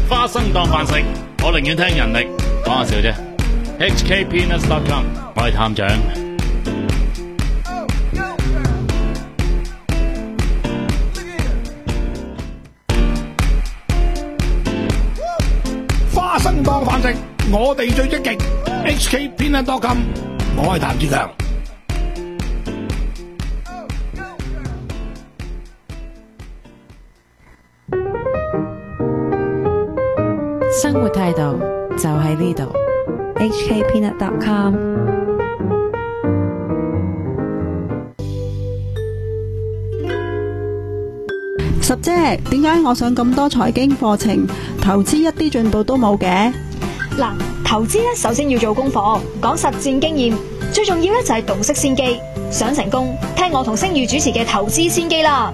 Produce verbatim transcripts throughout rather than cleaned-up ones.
花生當飯食，我寧願聽人力，講下笑啫。H K Peanuts dot com， 我係探長。 花生當飯食，我哋最積極。H K Peanuts dot com， 我係譚志強。 生活態度就喺呢度。 H K Peanuts dot com。 十姐，點解我上咁多財經課程，投資一啲進步都冇嘅？ 嗱，投資咧首先要做功課，講實戰經驗，最重要咧就係洞悉先機。想成功，聽我同星宇主持嘅投資先機啦。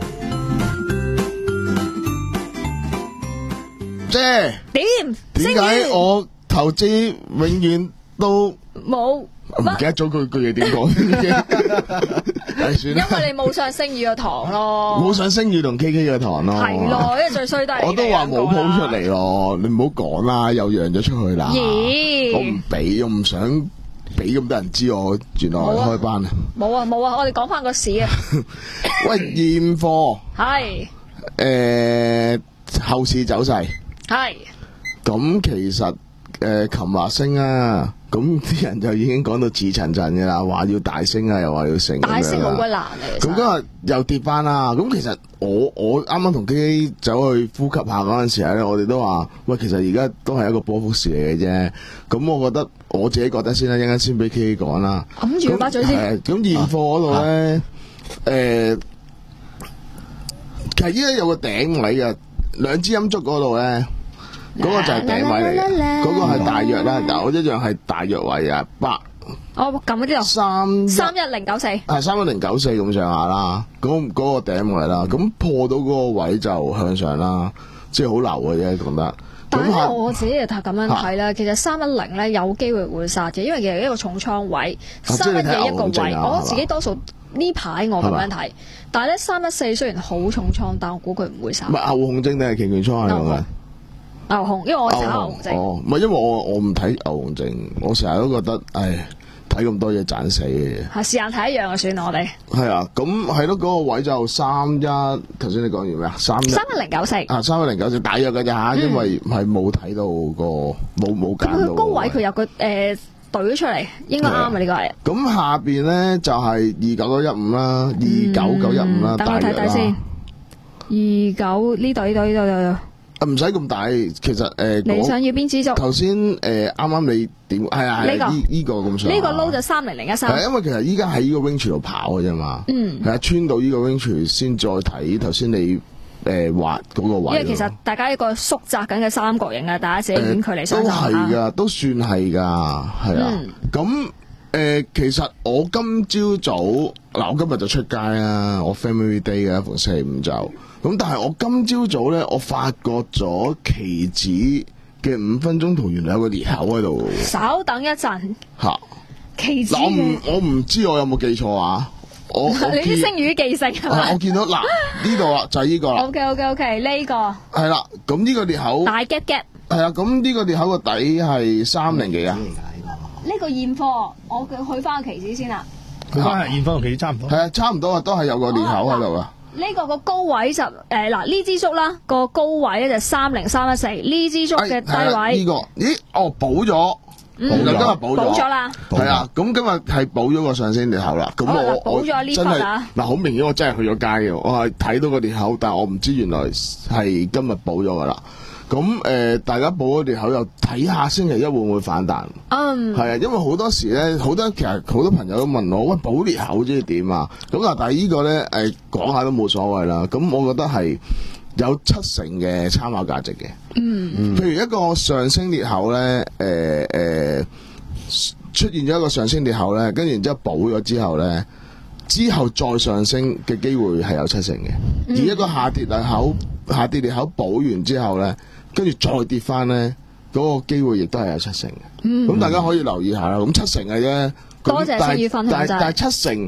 姐， 點？ 點解我投資永遠都冇？ 唔記得咗佢句嘢點講？係算啦， 因為你冇上星宇嘅堂咯， 冇上星宇同 K K 嘅堂咯。 係咯，因為最衰都係我都話冇鋪出嚟咯，你唔好講啦，又讓咗出去啦。 咦？ 我唔俾，我唔想俾咁多人知我原來開班啊！ 冇啊冇啊，我哋講翻個市啊。 喂，現貨係誒後市走勢係咁，其實誒琴日升啊。咁啲人就已經講到似層層嘅啦，話要大升啊，又話要升。 大升好鬼難啊！ 咁今日又跌翻啦。咁其實我我啱啱同 K K 走去呼吸下嗰陣時候咧，我哋都話喂，其實而家都係一個波幅市嚟嘅啫。咁我覺得我自己覺得先啦，一陣間先俾 K K 講啦。 揞住把嘴先。 咁現貨嗰度咧，誒、啊，其實依家有個頂位嘅，兩支陰燭嗰度咧。嗰個就係頂位嚟嘅，嗰個係大約啦，但我一樣係大約位啊，八。 哦，咁嗰啲啊， 三三一零九四， 係三一零九四咁上下啦。嗰嗰個頂位啦，咁破到嗰個位就向上啦，即係好流嘅啫，覺得。 但係我自己就咁樣睇啦，其實三一零咧有機會會殺嘅，因為其實一個重倉位，三一嘅一個位，我自己多數呢排我咁樣睇，但係咧三一四雖然好重倉，但我估佢唔會殺。 唔係牛熊證定係期權倉嚟嘅？ 牛熊，因為我炒牛熊證。 哦，唔係，因為我我唔睇牛熊證，我成日都覺得，唉，睇咁多嘢賺死嘅嘢。 係時間睇一樣就算啦，我哋。係啊，咁係咯，嗰、那個位就三一，頭先你講完咩啊？三一三一零九四。啊， 三一零九四大約嘅啫吓，因為係冇睇到個冇冇揀到。 佢高位佢有個誒懟出嚟，應該啱啊呢個係。 咁下邊咧就係二九九一五啦，二九九一五啦， 等我睇睇先。二九呢度呢度呢度呢度。 唔使咁大，其實誒，呃、 你想要邊支竹？ 頭先誒，啱啱你點係啊？係呢呢個咁上。 呢個撈就三零零一三。 係因為其實依家喺呢個 range 度跑嘅啫嘛。嗯。係啊，穿到呢個 range 先再睇頭先你誒畫嗰個位。 因為其實大家一個縮窄緊嘅三角形啊，大家自己遠距離相差。 都係㗎，都算係㗎，係啊。咁誒、嗯呃，其實我今朝早嗱，我今日就出街啦，我 family day 嘅，逢星期五就。咁但係我今朝早咧，我發覺咗期指嘅五分鐘圖原來有個裂口喺度。 稍等一陣。吓，期指我唔我唔知我有冇記錯啊？我你啲星語記性係嘛？ 我見到嗱呢度啊，就係呢個啦。 OK OK OK 呢個。係啦，咁呢個裂口。 大 gap gap。 係啊，咁呢個裂口個底係三零幾啊？ 呢個現貨，我去翻個期指先啦。 去翻現貨同期指差唔多。 係啊，差唔多啊，都係有個裂口喺度啊。 呢、這個個高位就誒嗱呢支竹啦，個高位咧就三零三一四，呢支竹嘅低位呢、這個咦哦補咗，補咗今日補咗， 補咗啦， 係啊，咁今日係補咗個上升裂口啦。咁我補咗呢筆啊， 嗱好明顯我真係去咗街嘅，我係睇到個裂口，但係我唔知原來係今日補咗噶啦。咁誒、呃，大家補咗裂口又睇下星期一會唔會反彈？嗯，係啊，因為好多時咧，好多其實好多朋友都問我，喂，補裂口即係點啊？咁啊，但係呢個咧誒講下都冇所謂啦。咁我覺得係有七成嘅參考價值嘅。嗯嗯，譬如一個上升裂口咧，誒、呃、誒、呃、出現咗一個上升裂口咧，跟住然之後補咗之後咧，之後再上升嘅機會係有七成嘅。嗯、而一個下跌裂口下跌裂口補完之後咧，跟住再跌翻咧，嗰、那個機會亦都係有七成嘅。咁、嗯、大家可以留意下啦。咁七成嘅啫。 多謝星宇分享。 但係七成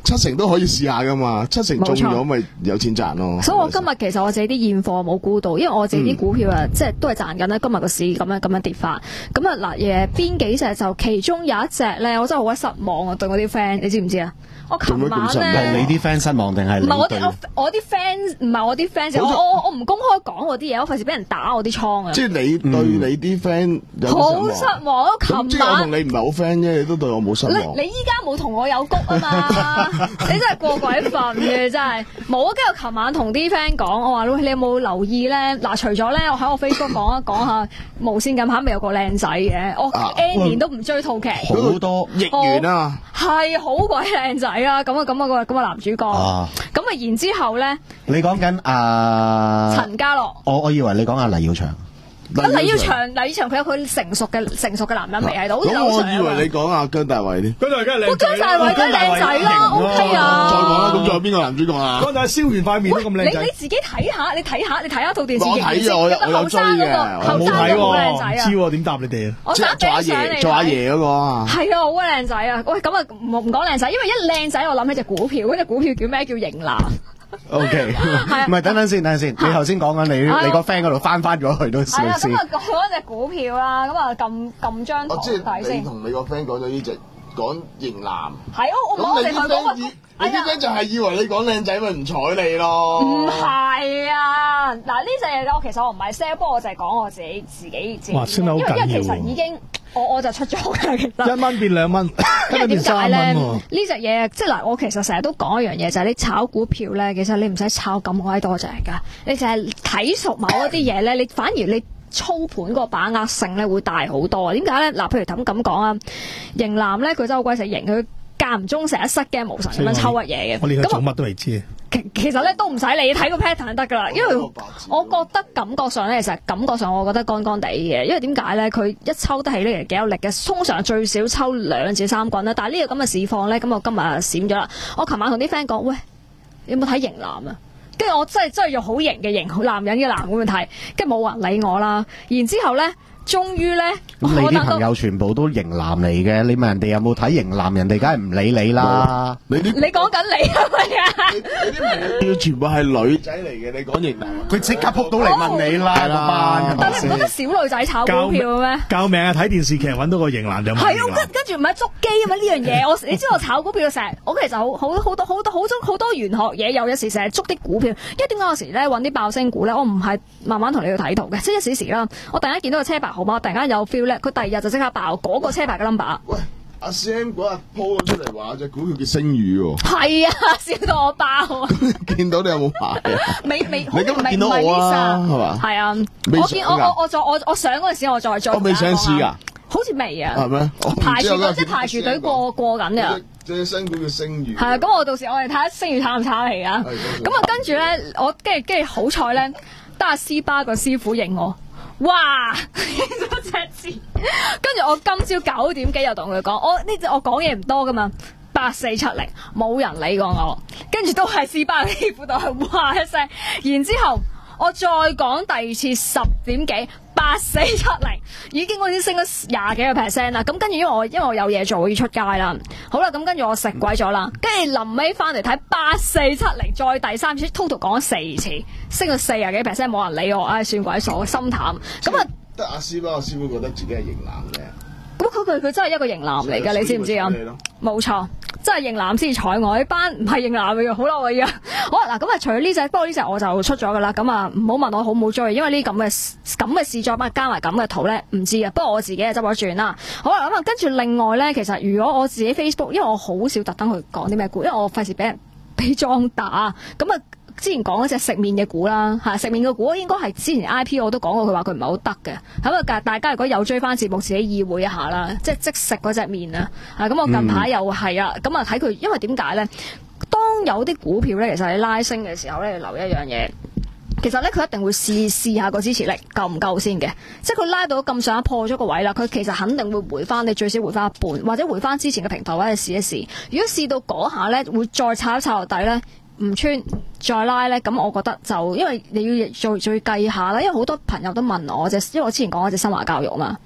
七成都可以試下噶嘛，七成中咗咪有錢賺咯。 所以我今日其實我自己啲現貨冇估到，因為我自己啲股票啊，嗯、即係都係賺緊啦。今日個市咁樣咁樣跌法，咁啊嗱嘢邊幾隻就其中有一隻咧，我真係好鬼失望啊！對我啲 friend，你知唔知啊？我琴晚咧， 係你啲 friend 失望定係你？ 唔係我啲我我啲 friend，唔係我啲 friend，我我我唔公開講我啲嘢，我費事俾人打我啲倉啊！ 即係你對你啲 friend 好失望。琴即係我同你唔係好 friend 啫，你都對我冇失望。 你你依家冇同我有谷啊嘛？你真係過鬼份嘅真係冇啊！跟住琴晚同啲 friend 講，我話你有冇留意咧？嗱，除咗咧，我喺我 Facebook 講一講下無線近排咪有個靚仔嘅，我 N 年都唔追套劇， 好多億元啊， 係好鬼靚仔啊！咁啊咁啊個咁啊男主角，咁啊然之後咧， 你講緊阿陳家樂， 我我以為你講阿黎耀祥。 咁黎耀祥，黎耀祥佢有佢成熟嘅成熟嘅男人味喺度。 咁我以為你講阿姜大衛添。 姜大衛梗係靚仔， 姜大衛梗係靚仔啦 ，OK 啊。 再講啦，咁仲有邊個男主角啊？ 姜大衛燒完塊面都咁靚仔。 你你自己睇下，你睇下，你睇下套電視。 我睇啊，我有我有追嘅。 我冇睇喎，唔知喎，點答你哋啊？ 即係做阿爺，做阿爺嗰個啊。 係啊，好鬼靚仔啊！喂，咁啊唔唔講靚仔，因為一靚仔我諗起隻股票，嗰隻股票叫咩？叫型男。 O K， 唔係等等先，等陣先。你頭先講緊你你個 friend 嗰度翻翻咗去都先。 係啦，咁啊講嗰隻股票啦，咁啊撳撳張圖睇先。 你同你個 friend 講咗呢隻講型男。 係啊，我我哋同佢講。 你啲 friend 就係以為你講靚仔咪唔睬你咯。 唔係啊，嗱呢隻嘢我其實我唔係 sell，不過我就係講我自己自己自己。 哇，升得好緊要。 因為其實已經。我我就出咗嘅，其實一蚊變兩蚊， 因為點解咧？呢隻嘢即係嗱，我其實成日都講一樣嘢，就係、是、你炒股票咧，其實你唔使炒咁鬼多隻㗎，你就係睇熟某一啲嘢咧，你反而你操盤個把握性咧會大好多啊！點解咧？嗱，譬如咁咁講啊，型男咧佢真係好鬼死型，佢間唔中成日失驚無神咁樣抽乜嘢嘅， 我連佢做乜都未知。 其其實咧都唔使理，睇個 pattern 得噶啦，因為我覺得感覺上咧，其實感覺上我覺得乾乾地嘅，因為點解咧？佢一抽得起呢，其實幾有力嘅，通常最少抽兩至三棍啦。但係呢個咁嘅市況咧，咁我今日閃咗啦。我琴晚同啲 friend 講，喂，你有冇睇型男啊？跟住我真係真係用好型嘅型，好男人嘅男咁樣睇，跟住冇人理我啦。然之後咧。終於咧， 咁你啲朋友全部都型男嚟嘅，你問人哋有冇睇型男，人哋梗係唔理你啦。 你啲你講緊你係咪啊？ 你啲朋友全部係女仔嚟嘅，你講型男， 佢即刻撲到嚟問你啦，個班。 但你唔覺得小女仔炒股票咩？ 救命啊！睇電視劇揾到個型男就係啊，跟跟住唔係捉機啊嘛呢樣嘢。我你知我炒股票成日，我其實好好好多好多好多好多玄學嘢，有有時成日捉啲股票。因為點解有時咧揾啲爆升股咧？我唔係慢慢同你去睇圖嘅，即係一時時啦。我突然間見到個車牌號碼，突然間有 feel 咧，佢第二日就即刻爆嗰個車牌嘅 number。 喂，阿 Sam 嗰日 po 咗出嚟話隻股票叫星宇喎。 係啊，笑到我爆啊！ 見到你有冇買啊？ 未未， 你今日見到我啊？係嘛？ 係啊，我見我我我再我我上嗰陣時我再做。 我未上市㗎。 好似未啊？ 係咩？ 排住隊即係排住隊過過緊㗎。 隻新股叫星宇。 係啊，咁我到時我哋睇下星宇炒唔炒嚟啊？咁啊，跟住咧，我跟住跟住好彩咧，得阿斯巴個師傅認我。哇！咗隻字，跟住我今朝九點幾又同佢講，我呢隻我講嘢唔多噶嘛，八四七零冇人理過我，跟住都係斯巴嘅師傅度係哇一聲，然之後我再講第二次十點幾八四七零，已經我已經升咗廿幾個 percent 啦。咁跟住因為我因為我有嘢做，我要出街啦。好啦，咁跟住我食鬼咗啦。跟住臨尾翻嚟睇八四七零，再第三次 total 講咗四次，升咗四廿幾 percent，冇人理我，唉、哎，算鬼數，心淡。咁啊， 得阿師傅，阿師傅覺得自己係型男嘅。 咁佢佢佢真係一個型男嚟㗎，你知唔知啊？冇錯。真係型男先睬我，呢班唔係型男嘅，好啦我而家好啦嗱，咁啊除咗呢隻，不過呢隻我就出咗噶啦，咁啊唔好問我好唔好追，因為呢咁嘅咁嘅試作加埋咁嘅圖咧唔知啊，不過我自己係執咗轉啦。好啦，咁啊跟住另外咧，其實如果我自己 Facebook，因為我好少特登去講啲咩股，因為我費事俾人俾裝打，咁啊。之前講嗰隻食麵嘅股啦，嚇食麵嘅股應該係之前 I P 我都講過，佢話佢唔係好得嘅。咁啊，大家如果有追翻節目，自己意會一下啦，即係即食嗰隻麵啊。啊，咁我近排又係啊，咁啊睇佢，因為點解咧？當有啲股票咧，其實你拉升嘅時候咧，你留一樣嘢，其實咧佢一定會試試下個支持力夠唔夠先嘅。即係佢拉到咁上下破咗個位啦，佢其實肯定會回翻，你最少回翻一半，或者回翻之前嘅平台，或者試一試。如果試到嗰下咧，會再炒一炒落底咧。唔穿再拉咧，咁我覺得就因為你要再再計下啦，因為好多朋友都問我隻，因為我之前講嗰隻新華教育嘛，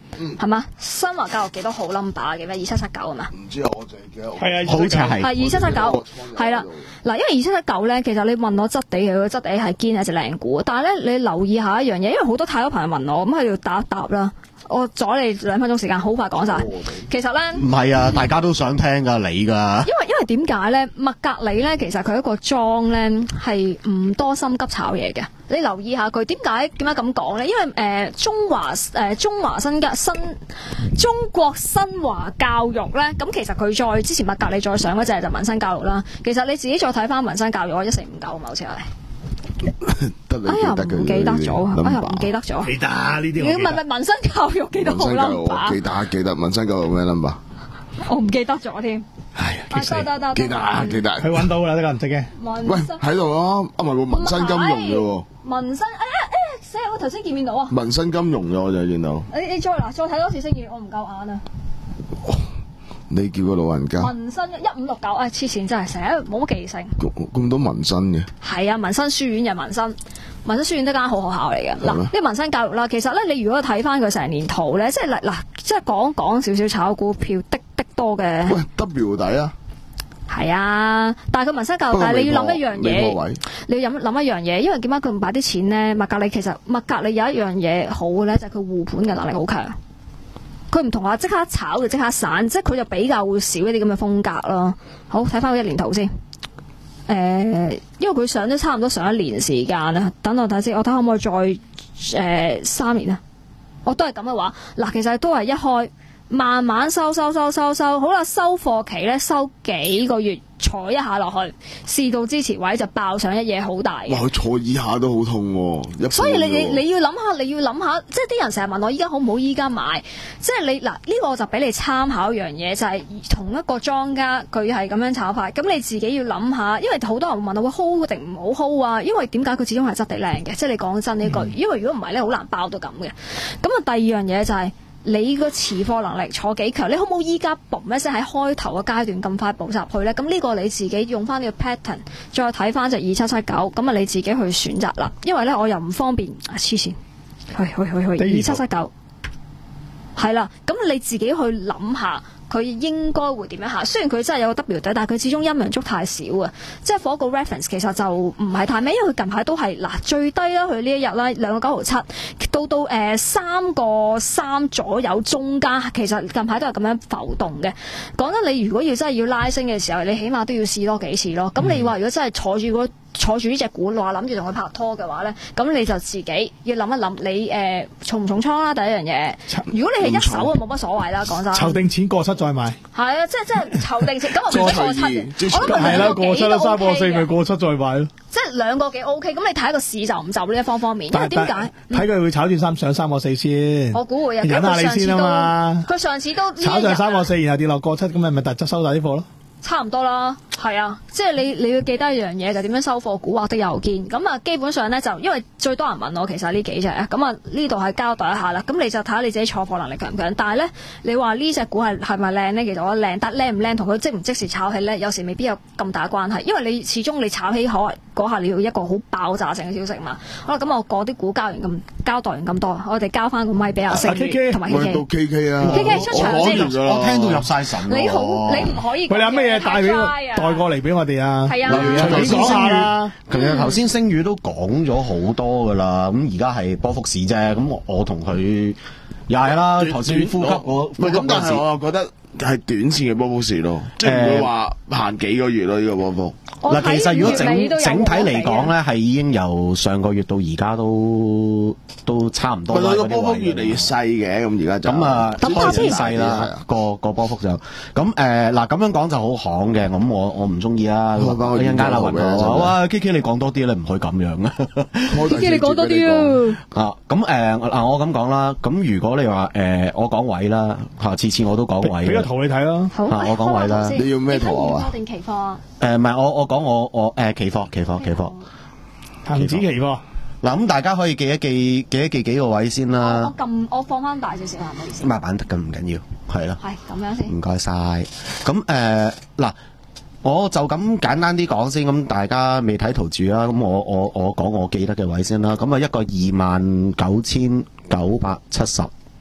係嘛？新華教育幾多號 number 嘅咩？二七七九係嘛？ 唔知啊，我就係記得。 係啊， 好似係。 係二七七九，係啦。嗱，因為二七七九咧，其實你問我質地嘅，個質地係堅係隻靚股，但係咧你留意下一樣嘢，因為好多太多朋友問我，咁喺度答一答啦。我阻你兩分鐘時間，好快講晒。其實咧， 唔係啊，大家都想聽㗎，你㗎。 因為因為點解咧？麥格里咧，其實佢一個莊咧係唔多心急炒嘢嘅。你留意下佢點解點解咁講咧？因為誒、呃、中華誒、呃、中華新嘅新中國新華教育咧，咁其實佢再之前麥格里再上嗰隻就民生教育啦。其實你自己再睇翻民生教育，我一四五九啊嘛，好似係。哎呀，唔記得咗，哎呀，唔記得咗。 記得呢啲。 你問問民生教育幾多號 number？ 記得記得民生教育咩 number？ 我唔記得咗添。 係， 得得得， 記得記得。 佢揾到啦，呢個唔識嘅。 喂， 喺度咯，啊唔係喎，民生金融嘅喎。 民生，哎呀，誒，死啊！我頭先見面到啊。 民生金融嘅我就見到。 你你再嗱，再睇多次先見，我唔夠眼啊。 你叫個老人家。 民生一五六九，哎，黐線真係成日冇乜記性。 咁多民生嘅。係啊，民生書院就民生，民生書院都間好學校嚟嘅。嗱，呢個民生教育啦，其實咧，你如果睇翻佢成年圖咧，即係嗱嗱，即係講講少少炒股票的的多嘅。 喂 ，W 底啊！ 係啊，但係佢民生教育，但係你要諗一樣嘢，你要諗諗一樣嘢，因為點解佢唔擺啲錢咧？麥格里其實麥格里有一樣嘢好嘅咧，就係佢護盤嘅能力好強。佢唔同話即刻炒就即刻散，即係佢就比較會少一啲咁嘅風格咯。好，睇翻佢一年圖先。誒、呃，因為佢上咗差唔多上一年時間啦。等我睇先，我睇可唔可以再誒、呃、三年啊？我都係咁嘅話，嗱，其實都係一開慢慢收收收收收，好啦，收貨期咧收幾個月，坐一下落去，試到支持位就爆上一嘢好大嘅。 哇！佢坐以下都好痛喎、啊， 所以你你你要諗下，你要諗下，即係啲人成日問我依家好唔好依家買，即係你嗱呢、呢個我就俾你參考一樣嘢，就係、是、同一個莊家佢係咁樣炒法，咁你自己要諗下，因為好多人問我會 hold 定唔好 hold 啊，因為點解佢始終係質地靚嘅，即係你講真呢句，嗯、因為如果唔係咧，好難爆到咁嘅。咁啊，第二樣嘢就係、是。你個持貨能力坐幾強？你可唔可以依家嘣一聲喺開頭嘅階段咁快補入去咧？咁呢個你自己用翻呢個 pattern，再睇翻隻二七七九，咁啊你自己去選擇啦。因為咧我又唔方便啊黐線，去去去去二七七九，係啦。咁你自己去諗下。佢應該會點樣行？雖然佢真係有個 W 底，但係佢始終陰陽燭太少啊！即係嗰個 reference 其實就唔係太咩，因為佢近排都係嗱最低啦，佢呢一日啦兩個九毫七，到到誒三個三左右中間，其實近排都係咁樣浮動嘅。講真，你如果要真係要拉升嘅時候，你起碼都要試多幾次咯。咁你話如果真係坐住嗰坐住呢隻股話諗住同佢拍拖嘅話咧，咁你就自己要諗一諗，你誒、呃、重唔重倉啦？第一樣嘢，如果你係一手啊，冇乜所謂啦。講真， 籌定錢過七再買。 係啊，即係即係籌定錢，咁我唔使過七嘅。我諗係啦，過七啦，三個四咪過七再買咯。 即係兩個幾 O K，咁你睇個市就唔就呢一方方面，因為點解？ 睇佢會炒轉三上三個四先。 我估會啊， 忍下你先啊嘛。 佢上次都炒上三個四，然後跌落過七，咁咪咪特質收晒啲貨咯。 差唔多啦，係啊，即係你你要記得一樣嘢，就點樣收貨，古惑的郵件。咁啊，基本上咧就因為最多人問我，其實呢幾隻啊，咁啊呢度係交代一下啦。咁你就睇下你自己坐貨能力強唔強。但係咧，你話呢隻股係係咪靚咧？其實我靚，但靚唔靚同佢即唔即時炒起咧，有時未必有咁大關係。因為你始終你炒起可嗰下你要一個好爆炸性嘅消息嘛。好啦，咁我嗰啲股交完咁交代完咁多，我哋交翻個咪俾阿星同埋 K K。 到 K K 啊 ，K K 出場先。 我聽到入晒神。 你好，你唔可以。 佢有咩嘢帶俾帶過嚟俾我哋啊？ 係啊， 頭先星宇，其實頭先星宇都講咗好多噶啦。咁而家係波幅市啫。咁我我同佢又係啦。頭先呼吸我， 咁但係我又覺得係短線嘅波幅市咯，即係唔會話行幾個月咯呢個波幅。 嗱，其實如果整整體嚟講咧，係已經由上個月到而家都都差唔多啦。 個波幅越嚟越細嘅，咁而家就咁啊，開始細啦。個個波幅就咁誒嗱，咁樣講就好行嘅。咁我我唔中意啦。一陣間啦，話哇 K K 你講多啲咧，唔可以咁樣啊。 K K 你講多啲啊。 啊，咁誒嗱，我咁講啦。咁如果你話誒，我講位啦，嚇，次次我都講位。 俾個圖你睇咯。 好， 我講位啦。 你要咩圖啊？ 定期貨啊？ 誒唔係，我我講我我誒期貨期貨期貨恒指期貨。 嗱，咁大家可以記一記記一記幾個位先啦。 我撳我放翻大少少啊，唔好意思。 咁啊，板得咁唔緊要，係啦。 係咁樣先。 唔該晒。咁誒嗱，我就咁簡單啲講先。咁大家未睇圖住啦。咁我我我講我記得嘅位先啦。咁啊，一個二萬九千九百七十，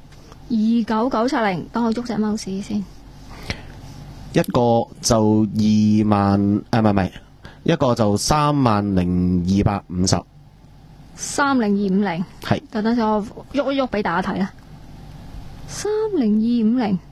二九九七零，等我喐隻貓屎先。 一個就二萬，誒唔係唔係，一個就三萬零二百五十。 三零二五零。係。等等先，我喐一喐俾大家睇啦。三零二五零。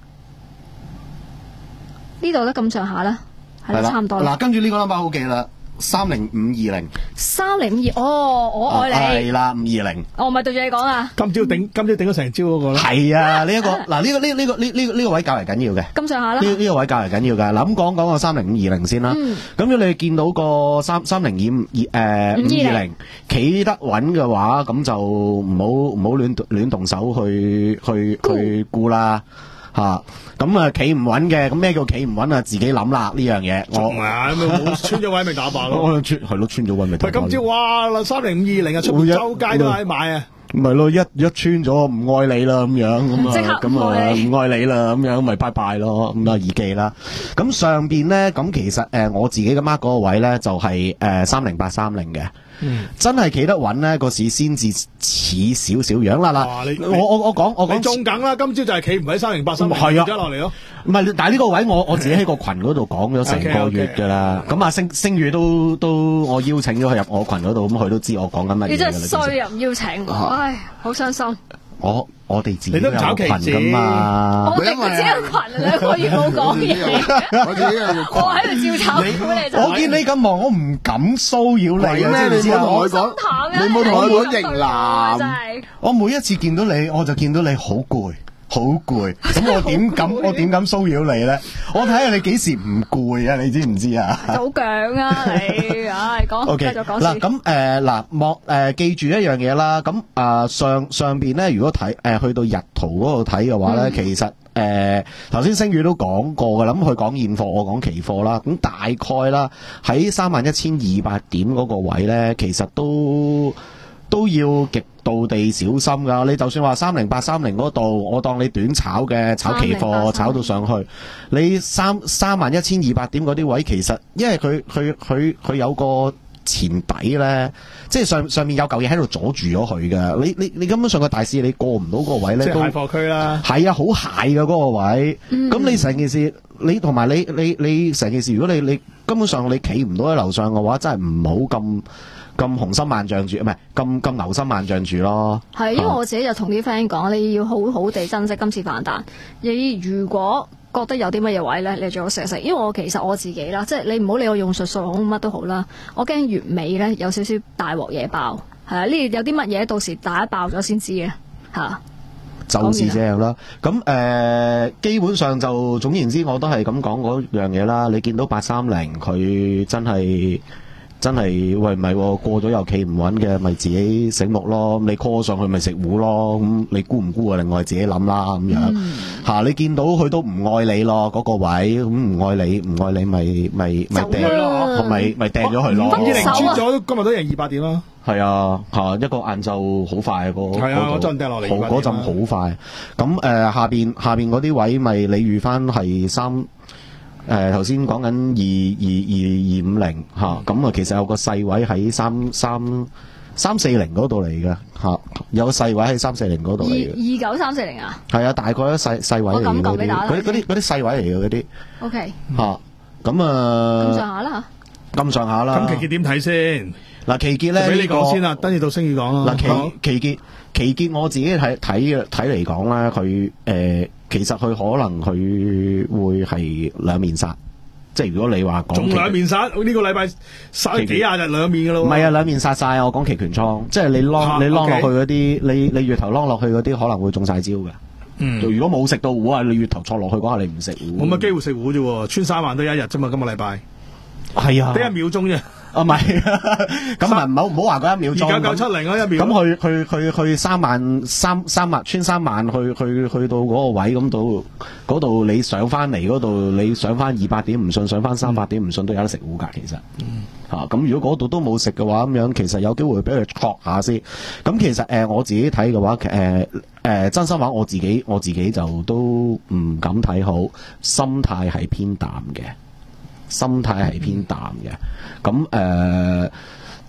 呢度咧咁上下啦，係啦，差唔多啦。 嗱，跟住呢個 number 好記啦。三零五二零， 三零五二，哦，我愛你， 係啦，五二零， 我唔係對住你講啊。 今朝頂，今朝頂咗成朝嗰個咧， 係啊，呢一個嗱，呢個呢呢個呢呢呢個位較為緊要嘅， 咁上下啦， 呢呢個位較為緊要嘅。嗱，咁講講個三零五二零先啦，咁如果你見到個三三零二五二誒五二零企得穩嘅話，咁就唔好唔好亂亂動手去去去估啦。吓，咁啊企唔穩嘅，咁咩叫企唔穩啊？自己諗啦呢樣嘢。我唔係，冇穿咗位咪打靶咯。 我穿係咯，穿咗位咪打靶。 喂，今朝哇，三零五二零啊，出邊周街都喺買啊。 咪咯，一一穿咗唔愛你啦咁樣，咁啊咁啊唔愛你啦咁樣，咪拜拜咯，咁啊耳記啦。咁上邊咧，咁其實誒我自己嘅 mark 嗰個位咧就係誒三零八三零嘅。嗯，真係企得穩咧，個市先至似少少樣啦嗱。我我我講我講中梗啦，今朝就係企唔喺三零八三零，係啊，跌落嚟咯。 唔係，但係呢個位我我自己喺個群嗰度講咗成個月噶啦。咁啊星星宇都都我邀請咗佢入我群嗰度，咁佢都知我講緊乜嘢。 你真係衰啊！唔邀請，唉，好傷心。 我我哋自己都有群噶嘛， 我哋自己有群兩個月冇講嘢，我喺度照炒股嚟就。 我見你咁忙，我唔敢騷擾你啊！ 你冇同我講，你冇同我講型男。 我每一次見到你，我就見到你好攰。好攰，咁我點敢我點敢騷擾你咧？我睇下你幾時唔攰啊？你知唔知啊？ 好強啊你！唉，講繼續講先。 嗱咁誒嗱莫誒記住一樣嘢啦。咁啊上上邊咧，如果睇誒去到日圖嗰度睇嘅話咧，嗯、其實誒頭先星宇都講過嘅啦。咁佢講現貨，我講期貨啦。咁大概啦喺三萬一千二百點嗰個位咧，其實都都要極度地小心噶，你就算話三零八三零嗰度，我當你短炒嘅炒期貨炒到上去，你三三萬一千二百點嗰啲位，其實因為佢佢佢佢有個前底咧，即係上上面有嚿嘢喺度阻住咗佢嘅，你你你根本上個大市你過唔到個位咧， 即係蟹貨區啦， 係啊，好蟹嘅嗰個位，咁、嗯、你成件事，你同埋你你你成件事，如果你你根本上你企唔到喺樓上嘅話，真係唔好咁。咁雄心萬丈住，唔係咁咁牛心萬丈住咯。係，因為我自己就同啲 friend 講，你要好好地珍惜今次反彈。你如果覺得有啲乜嘢位咧，你最好食一食。因為我其實我自己啦，即係你唔好理我用術數好乜都好啦。我驚月尾咧有少少大鑊嘢爆，係啊，呢有啲乜嘢到時大家爆咗先知嘅嚇。就是這樣啦。咁誒、呃，基本上就總言之，我都係咁講嗰樣嘢啦。你見到八三零佢真係。真係喂，唔係喎，過咗又企唔穩嘅，咪自己醒目咯。你 call 上去咪食糊咯。咁你估唔估啊？另外自己諗啦咁樣嚇、嗯啊。你見到佢都唔愛你咯，嗰、那個位咁唔愛你，唔愛你咪咪咪掟咯，咪咪掟咗佢咯。二零穿咗，今日都贏二百點啦。係啊，嚇、啊、一個晏晝好快個，係啊，嗰陣掟落嚟，嗰陣好快。咁誒、呃、下邊下邊嗰啲位咪你預翻係三。誒頭先講緊二二二二五零嚇，咁啊其實有個細位喺三三三四零嗰度嚟嘅嚇，有個細位喺三四零嗰度嚟嘅。二二九三四零啊？係啊，大概一細細位嚟嘅嗰啲，嗰啲嗰啲嗰啲細位嚟嘅嗰啲。O K 嚇，咁啊咁上下啦嚇，咁上下啦。咁期結點睇先？嗱期結咧，俾你講先啦，跟住到星宇講啦。嗱期期結期結我自己睇睇嘅睇嚟講咧，佢誒。其實佢可能佢會係兩面殺，即係如果你話講，仲兩面殺，呢、這個禮拜殺幾廿日兩面噶咯。唔係啊，兩面殺晒啊！我講期權倉，即係你撈、啊、你撈落去嗰啲，你你月頭撈落去嗰啲可能會中晒招嘅。嗯，如果冇食到糊啊，你月頭錯落去嗰下你唔食糊，冇乜機會食糊啫，穿三萬都一日啫嘛，今個禮拜係啊，得一秒鐘啫。啊，唔係，咁啊唔好唔好話嗰一秒鐘，二九九七零啊一秒，咁去去去去三萬三三萬穿三萬去去去到嗰個位咁到嗰度你上翻嚟嗰度你上翻二百點唔信上翻三百點唔信都有得食糊㗎其實，嗯嚇咁、啊、如果嗰度都冇食嘅話咁樣其實有機會俾佢戳下先，咁其實誒、呃、我自己睇嘅話誒誒、呃呃、真心話我自己我自己就都唔敢睇好，心態係偏淡嘅。心態係偏淡嘅，咁誒、呃，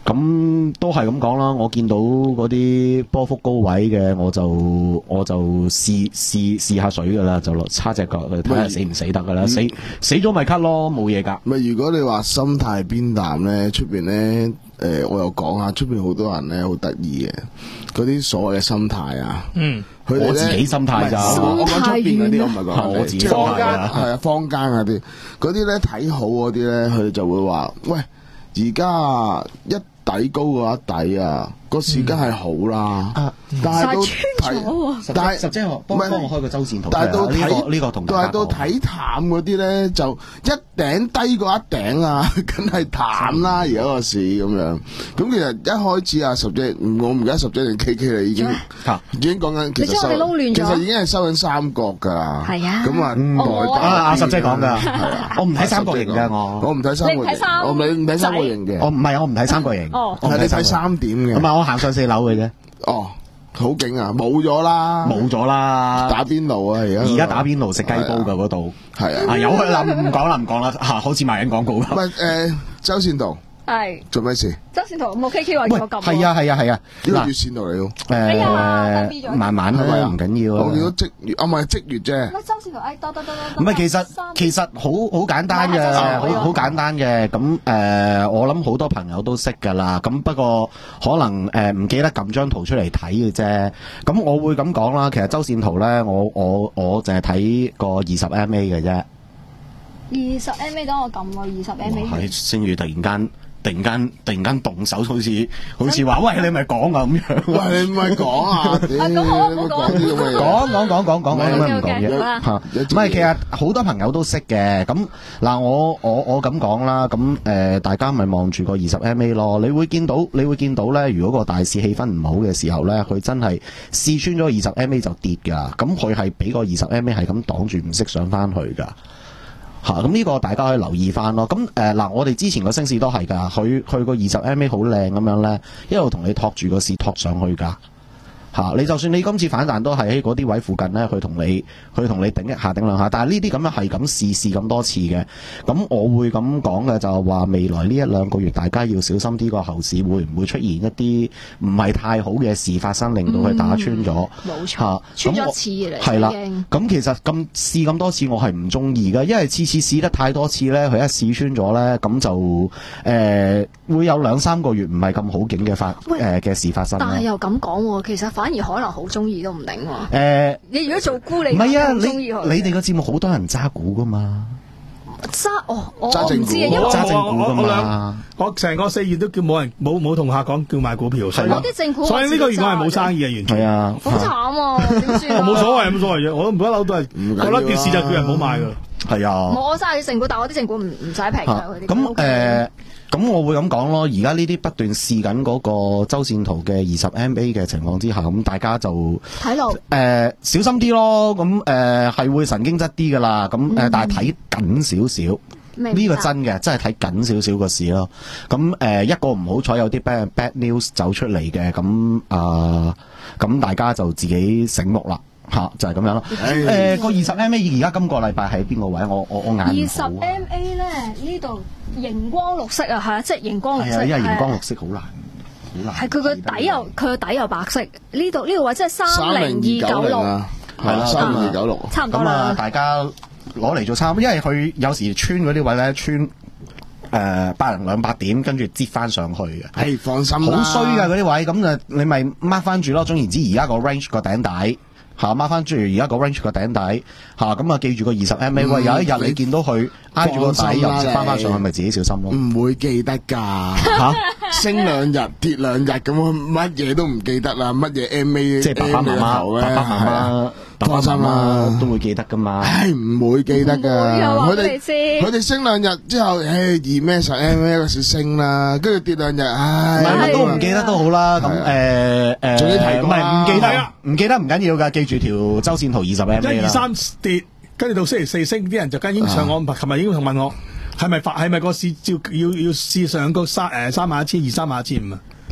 咁都係咁講啦，我見到嗰啲波幅高位嘅，我就我就試試試下水噶啦，就落叉隻腳去睇下死唔死得噶啦，死死咗咪 cut 咯，冇嘢噶。 咪如果你話心態偏淡咧，出邊咧誒，我又講下出邊好多人咧好得意嘅，嗰啲所謂嘅心態啊， 嗯， 佢哋我自己心態咋， 我講出邊嗰啲，我唔係講我自己心態啊， 係啊，坊間嗰啲嗰啲咧睇好嗰啲咧，佢哋就會話喂，而家一底高過一底啊，個時間係好啦， 啊但係都睇， 但係十姐幫幫我開個周線圖， 但係到呢個睇呢個同但係到睇淡嗰啲咧，就一頂低過一頂啊，梗係淡啦，而家個市咁樣。咁其實一開始啊，十姐我唔記得十姐定 K K 啦，已經已經講緊，其實收其實已經係收緊三角㗎。 係啊， 咁啊， 啊阿十姐講㗎，我唔睇三角形㗎，我我唔睇三角形，我唔唔睇三角形嘅， 我唔係我唔睇三角形， 哦， 係你睇三點嘅， 唔係我行上四樓嘅啫。 哦，好勁啊！冇咗啦， 冇咗啦， 打邊爐啊！而家而家打邊爐食雞煲㗎嗰度， 係啊， 啊有佢啦，唔講啦，唔講啦，嚇好似賣緊廣告咁。 唔係誒，周線圖係做咩事？ 周線圖冇 K K 話叫我撳， 係啊係啊係啊， 呢個月線圖嚟喎。 誒，慢慢啦，唔緊要啊。 我見到即月，啊唔係即月啫。 乜周線圖？誒，得得得得。 唔係，其實其實好好簡單嘅，好好簡單嘅。咁誒，我諗好多朋友都識㗎啦。咁不過可能誒唔記得撳張圖出嚟睇嘅啫。咁我會咁講啦。其實周線圖咧，我我我淨係睇個二十 M A 嘅啫。 二十 M A 等我撳喎，二十 M A。 係星宇突然間。突然間，突然間動手，好似好似話，喂，你咪講啊咁樣。 喂，你咪講啊！ 咁好，唔好講啲咁嘅嘢。 講講講講講，有咩唔講嘅？嚇，唔係，其實好多朋友都識嘅。咁嗱，我我我咁講啦。咁誒，大家咪望住個二十 M A 咯。你會見到，你會見到咧。如果個大市氣氛唔好嘅時候咧，佢真係試穿咗二十 M A 就跌㗎。咁佢係俾個二十 M A 係咁擋住，唔識上翻去㗎。嚇，咁呢個大家可以留意翻咯。咁誒嗱，我哋之前個升市都係㗎，佢佢個二十 M A 好靚咁樣咧，一路同你托住個市托上去㗎。嚇，你就算你今次反彈都係喺嗰啲位附近咧，佢同你佢同你頂一下頂兩下，但係呢啲咁樣係咁試試咁多次嘅，咁我會咁講嘅就係話未來呢一兩個月大家要小心啲，個後市會唔會出現一啲唔係太好嘅事發生，令到佢打穿咗。冇、 嗯、錯，穿咗一次嚟。 係啦，咁其實咁試咁多次我係唔中意嘅，因為次次試得太多次咧，佢一試穿咗咧，咁就誒、呃、會有兩三個月唔係咁好景嘅發誒嘅事發生。 但係又咁講喎，其實反而可能好中意都唔定喎。誒、 呃， 你如果做沽你唔係啊， 你你哋個節目好多人揸股噶嘛？ 揸哦，我揸正股， 揸正股噶嘛？ 我成個四月都叫冇人冇冇同客講叫買股票，所以啲正股， 所以呢個月我係冇生意嘅，完全係啊， 好慘啊！點算？ 我冇所謂，冇所謂嘅，我都唔不嬲都係覺得跌市就叫人唔好買噶。 係啊， 我揸啲正股，但我啲正股唔唔使平啊，佢哋咁誒。咁我會咁講咯，而家呢啲不斷試緊嗰個周線圖嘅二十 M A 嘅情況之下，咁大家就睇路誒小心啲咯。咁誒係會神經質啲噶啦。咁誒、嗯、但係睇緊少少，呢個真嘅，真係睇緊少少個市咯。咁誒、呃、一個唔好彩有啲 bad bad news 走出嚟嘅，咁啊咁大家就自己醒目啦。吓、啊、就係、是、咁樣咯。誒個二十 M A 而家今個禮拜喺邊個位？我我我眼唔好啊。 二十 M A 咧呢度熒光綠色啊，係啊，即係熒光綠色。 係啊，因為熒光綠色好難，好難。 係佢個底又佢個底又白色。呢度呢個位即係三零二九六， 係啦，三零二九六， 差唔多啦。 咁啊，大家攞嚟做參，因為佢有時穿嗰啲位咧，穿誒百零兩百點，跟住擠翻上去嘅。 係放心啦， 好衰㗎嗰啲位，咁啊你咪 mark 翻住咯。總言之，而家個 range 個頂底。嚇，mark 翻住而家個 range 個頂底嚇，咁啊記住個二十 M A 喂，有一日你見到佢挨住個底又唔翻翻上去，咪自己小心咯。唔會記得㗎嚇，升兩日跌兩日咁，乜嘢都唔記得啦，乜嘢 M A 即係爸爸媽媽、爸爸媽媽、爸爸媽媽都會記得㗎嘛。 唉，唔會記得㗎，佢哋佢哋升兩日之後，唉二咩十 M A 嗰時升啦，跟住跌兩日，唉， 乜都唔記得都好啦。咁誒誒， 仲要提唔係唔記得，唔記得唔緊要㗎，記住條周線圖二十 M A 啦。 一二三跌，跟住到星期四升，啲人就跟已經上我，琴日已經同問我係咪發係咪個市照要要試上個三誒三萬一千二三萬一千五啊？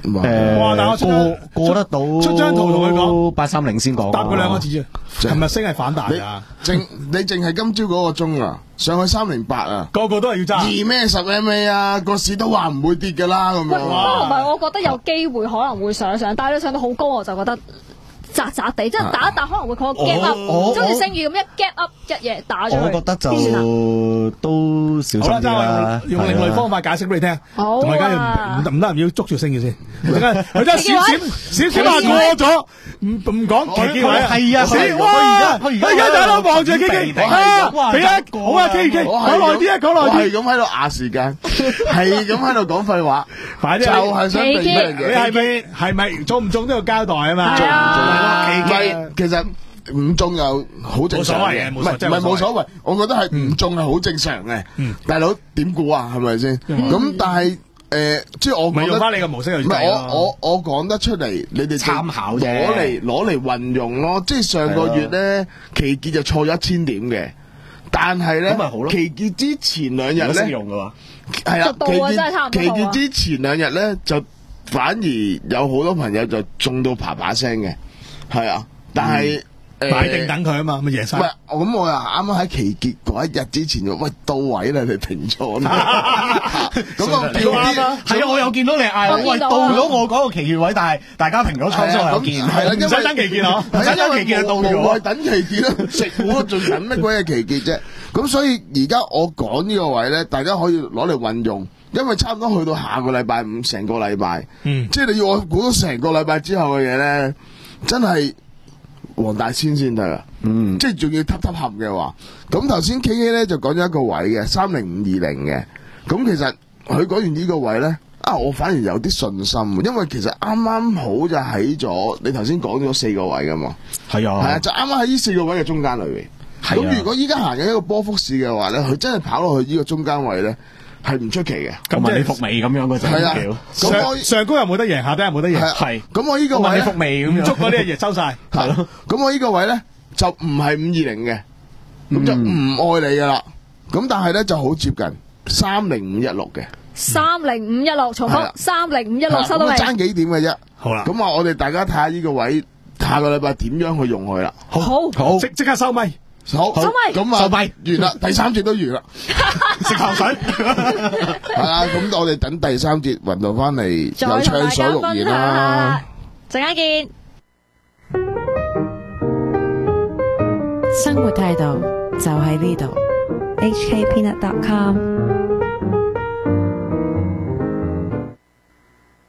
誒， 哇但我出過過得到出張圖同佢講八三零先講， 答佢兩個字啫。琴日升係反彈㗎， 淨你淨係今朝嗰個鐘啊，上去三零八啊， 個個都係要揸。 二咩十 M A 啊，個市都話唔會跌㗎啦咁樣。 不過唔係，我覺得有機會可能會上上，但係你上到好高，我就覺得。扎扎地，即係打一打可能會佢個 gap up，即係好似星宇咁一 gap up 一嘢打咗佢。 我覺得就都小心啲啦。 用另類方法解釋俾你聽。 好同埋而家唔唔得唔要捉住星宇先。佢真係少少少少話過咗，唔唔講奇機位。 係啊， 哇！佢而家大佬望住 K K，啊，俾啊，好啊 K K，講耐啲啊，講耐啲。 係咁喺度壓時間，係咁喺度講廢話， 快啲！ 就係想避咩嘅？ 你係咪係咪中唔中都要交代啊嘛？ 係啊。 唔係，其實唔中又好正常嘅，唔係唔係冇所謂。我覺得係唔中係好正常嘅。大佬點估啊？係咪先？咁但係誒，即係我咪用翻你個模式去計咯。 我我我講得出嚟，你哋參考啫， 攞嚟攞嚟運用咯。即係上個月咧，期結就錯咗一千點嘅，但係咧期結之前兩日咧， 用嘅喎， 係啦，期結期結之之前兩日咧就反而有好多朋友就中到啪啪聲嘅。係啊，但係誒買定等佢啊嘛，咪贏晒。 喂，咁我又啱啱喺期結嗰一日之前就喂到位啦，你停咗啦。咁我叫啱啦， 係啊，我有見到你嗌，喂到咗我嗰個期結位，但係大家停咗倉先我有見， 係啦， 唔使等期結啊，唔使等期結到咗， 我係等期結啦，食糊仲等乜鬼嘢期結啫？咁所以而家我講呢個位咧，大家可以攞嚟運用。因為差唔多去到下個禮拜五，成個禮拜，嗯，即係你要我估到成個禮拜之後嘅嘢咧，真係黃大仙先得啊，嗯，即係仲要揼揼合嘅話，咁頭先 K K 咧就講咗一個位嘅三零五二零嘅，咁其實佢講完呢個位咧，啊，我反而有啲信心，因為其實啱啱好就喺咗你頭先講咗四個位噶嘛， 係啊， 係啊，就啱啱喺呢四個位嘅中間裏邊，咁、啊、如果依家行緊一個波幅市嘅話咧，佢真係跑落去呢個中間位咧。係唔出奇嘅， 咁問你伏味咁樣嗰隻係啊， 咁我上高又冇得贏，下低又冇得贏， 係。咁我呢個位你伏味咁樣，捉嗰啲嘢收晒， 係咯。咁我呢個位咧就唔係五二零嘅，咁就唔愛你噶啦。咁但係咧就好接近三零五一六嘅， 三零五一六重複，三零五一六收到未？ 爭幾點嘅啫。 好啦， 咁啊，我哋大家睇下呢個位，下個禮拜點樣去用佢啦。 好， 好，即即刻收咪。 好， 收咪， 咁啊，收咪完啦，第三節都完啦， 食口水， 係啊，咁我哋等第三節運到翻嚟，有暢所欲言啦， 陣間見。 生活態度就喺呢度 H K Peanut dot com